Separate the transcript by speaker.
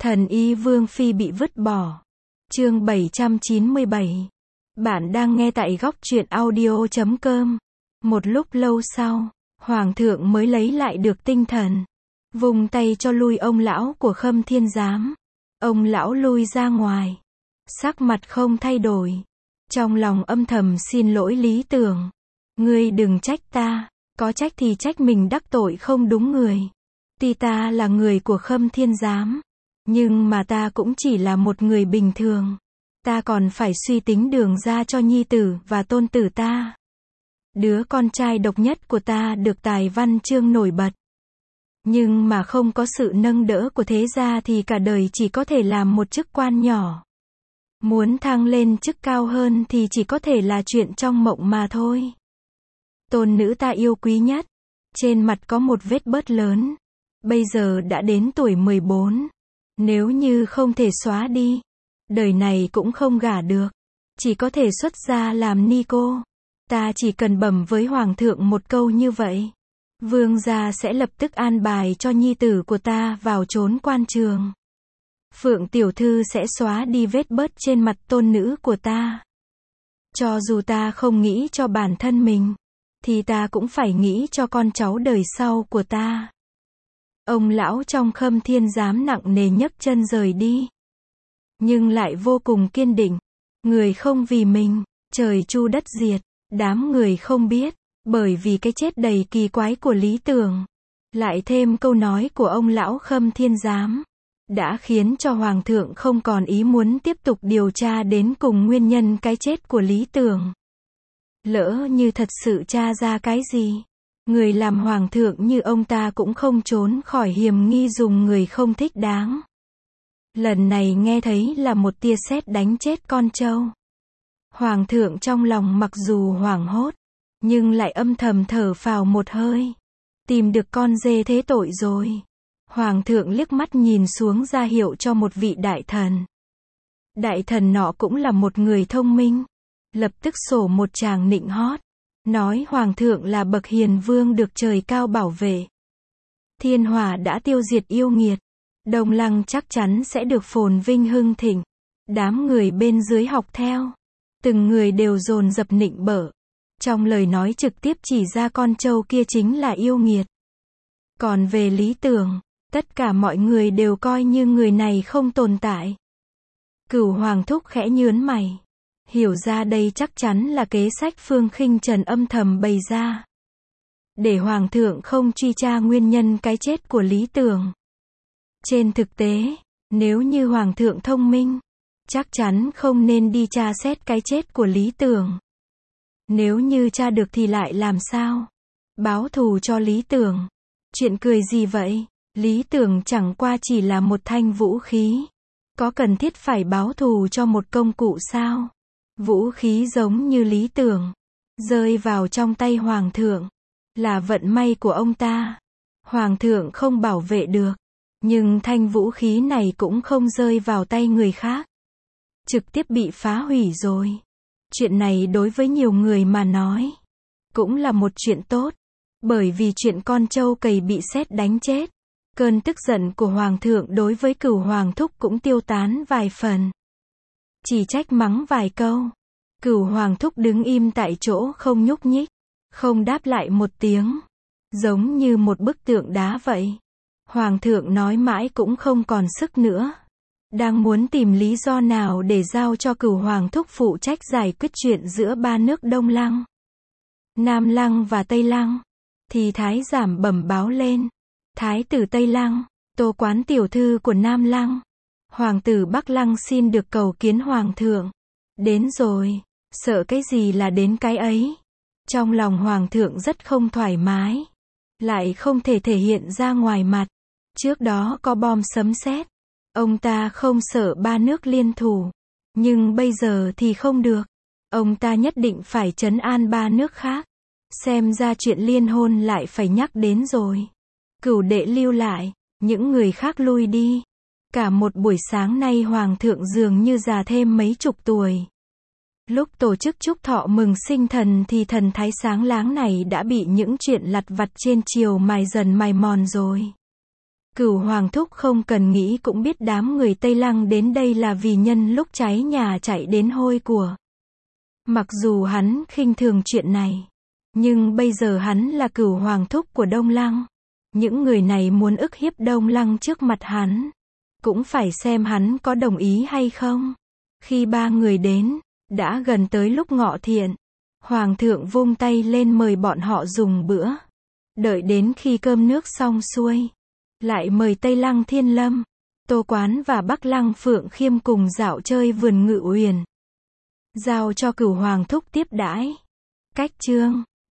Speaker 1: Thần y Vương Phi bị vứt bỏ. Chương 797. Bạn đang nghe tại góc truyện audio.com. Một lúc lâu sau, Hoàng thượng mới lấy lại được tinh thần. Vùng tay cho lui ông lão của Khâm Thiên Giám. Ông lão lui ra ngoài. Sắc mặt không thay đổi. Trong lòng âm thầm xin lỗi Lý Tưởng. Ngươi đừng trách ta, có trách thì trách mình đắc tội không đúng người. Tuy ta là người của Khâm Thiên Giám, nhưng mà ta cũng chỉ là một người bình thường. Ta còn phải suy tính đường ra cho nhi tử và tôn tử ta. Đứa con trai độc nhất của ta được tài văn chương nổi bật. Nhưng mà không có sự nâng đỡ của thế gia thì cả đời chỉ có thể làm một chức quan nhỏ. Muốn thăng lên chức cao hơn thì chỉ có thể là chuyện trong mộng mà thôi. Tôn nữ ta yêu quý nhất, trên mặt có một vết bớt lớn. Bây giờ đã đến tuổi 14. Nếu như không thể xóa đi, đời này cũng không gả được. Chỉ có thể xuất gia làm ni cô. Ta chỉ cần bẩm với Hoàng thượng một câu như vậy. Vương gia sẽ lập tức an bài cho nhi tử của ta vào chốn quan trường. Phượng tiểu thư sẽ xóa đi vết bớt trên mặt tôn nữ của ta. Cho dù ta không nghĩ cho bản thân mình, thì ta cũng phải nghĩ cho con cháu đời sau của ta. Ông lão trong Khâm Thiên Giám nặng nề nhấc chân rời đi. Nhưng lại vô cùng kiên định. Người không vì mình, trời chu đất diệt. Đám người không biết, bởi vì cái chết đầy kỳ quái của Lý Tưởng. Lại thêm câu nói của ông lão Khâm Thiên Giám. Đã khiến cho Hoàng thượng không còn ý muốn tiếp tục điều tra đến cùng nguyên nhân cái chết của Lý Tưởng. Lỡ như thật sự tra ra cái gì, người làm Hoàng thượng như ông ta cũng không trốn khỏi hiểm nghi dùng người không thích đáng. Lần này nghe thấy là một tia sét đánh chết con trâu. Hoàng thượng trong lòng mặc dù hoảng hốt, nhưng lại âm thầm thở phào một hơi. Tìm được con dê thế tội rồi. Hoàng thượng liếc mắt nhìn xuống ra hiệu cho một vị đại thần. Đại thần nọ cũng là một người thông minh. Lập tức sổ một tràng nịnh hót. Nói Hoàng thượng là bậc hiền vương được trời cao bảo vệ. Thiên hỏa đã tiêu diệt yêu nghiệt. Đông Lăng chắc chắn sẽ được phồn vinh hưng thịnh. Đám người bên dưới học theo. Từng người đều dồn dập nịnh bợ. Trong lời nói trực tiếp chỉ ra con trâu kia chính là yêu nghiệt. Còn về Lý Tưởng, tất cả mọi người đều coi như người này không tồn tại. Cửu Hoàng thúc khẽ nhướng mày. Hiểu ra đây chắc chắn là kế sách Phương Khinh Trần âm thầm bày ra. Để Hoàng thượng không truy tra nguyên nhân cái chết của Lý Tưởng. Trên thực tế, nếu như Hoàng thượng thông minh, chắc chắn không nên đi tra xét cái chết của Lý Tưởng. Nếu như tra được thì lại làm sao? Báo thù cho Lý Tưởng. Chuyện cười gì vậy? Lý Tưởng chẳng qua chỉ là một thanh vũ khí. Có cần thiết phải báo thù cho một công cụ sao? Vũ khí giống như Lý Tưởng, rơi vào trong tay Hoàng thượng, là vận may của ông ta. Hoàng thượng không bảo vệ được, nhưng thanh vũ khí này cũng không rơi vào tay người khác. Trực tiếp bị phá hủy rồi. Chuyện này đối với nhiều người mà nói, cũng là một chuyện tốt. Bởi vì chuyện con trâu cầy bị sét đánh chết. Cơn tức giận của Hoàng thượng đối với Cửu Hoàng thúc cũng tiêu tán vài phần. Chỉ trách mắng vài câu. Cửu Hoàng thúc đứng im tại chỗ không nhúc nhích. Không đáp lại một tiếng. Giống như một bức tượng đá vậy. Hoàng thượng nói mãi cũng không còn sức nữa. Đang muốn tìm lý do nào để giao cho Cửu Hoàng thúc phụ trách giải quyết chuyện giữa ba nước Đông Lăng, Nam Lăng và Tây Lăng. Thì Thái Giám bẩm báo lên. Thái tử Tây Lăng, Tô Quán tiểu thư của Nam Lăng, Hoàng tử Bắc Lăng xin được cầu kiến Hoàng thượng. Đến rồi, sợ cái gì là đến cái ấy. Trong lòng Hoàng thượng rất không thoải mái. Lại không thể thể hiện ra ngoài mặt. Trước đó có bom sấm sét. Ông ta không sợ ba nước liên thủ. Nhưng bây giờ thì không được. Ông ta nhất định phải trấn an ba nước khác. Xem ra chuyện liên hôn lại phải nhắc đến rồi. Cửu đệ lưu lại, những người khác lui đi. Cả một buổi sáng nay Hoàng thượng dường như già thêm mấy chục tuổi. Lúc tổ chức chúc thọ mừng sinh thần thì thần thái sáng láng này đã bị những chuyện lặt vặt trên triều mài dần mài mòn rồi. Cửu Hoàng thúc không cần nghĩ cũng biết đám người Tây Lăng đến đây là vì nhân lúc cháy nhà chạy đến hôi của. Mặc dù hắn khinh thường chuyện này, nhưng bây giờ hắn là Cửu Hoàng thúc của Đông Lăng. Những người này muốn ức hiếp Đông Lăng trước mặt hắn, cũng phải xem hắn có đồng ý hay không. Khi ba người đến, đã gần tới lúc ngọ thiện. Hoàng thượng vung tay lên mời bọn họ dùng bữa. Đợi đến khi cơm nước xong xuôi, lại mời Tây Lăng Thiên Lâm, Tô Quán và Bắc Lăng Phượng Khiêm cùng dạo chơi vườn Ngự Uyển. Giao cho Cửu Hoàng thúc tiếp đãi. Cách chương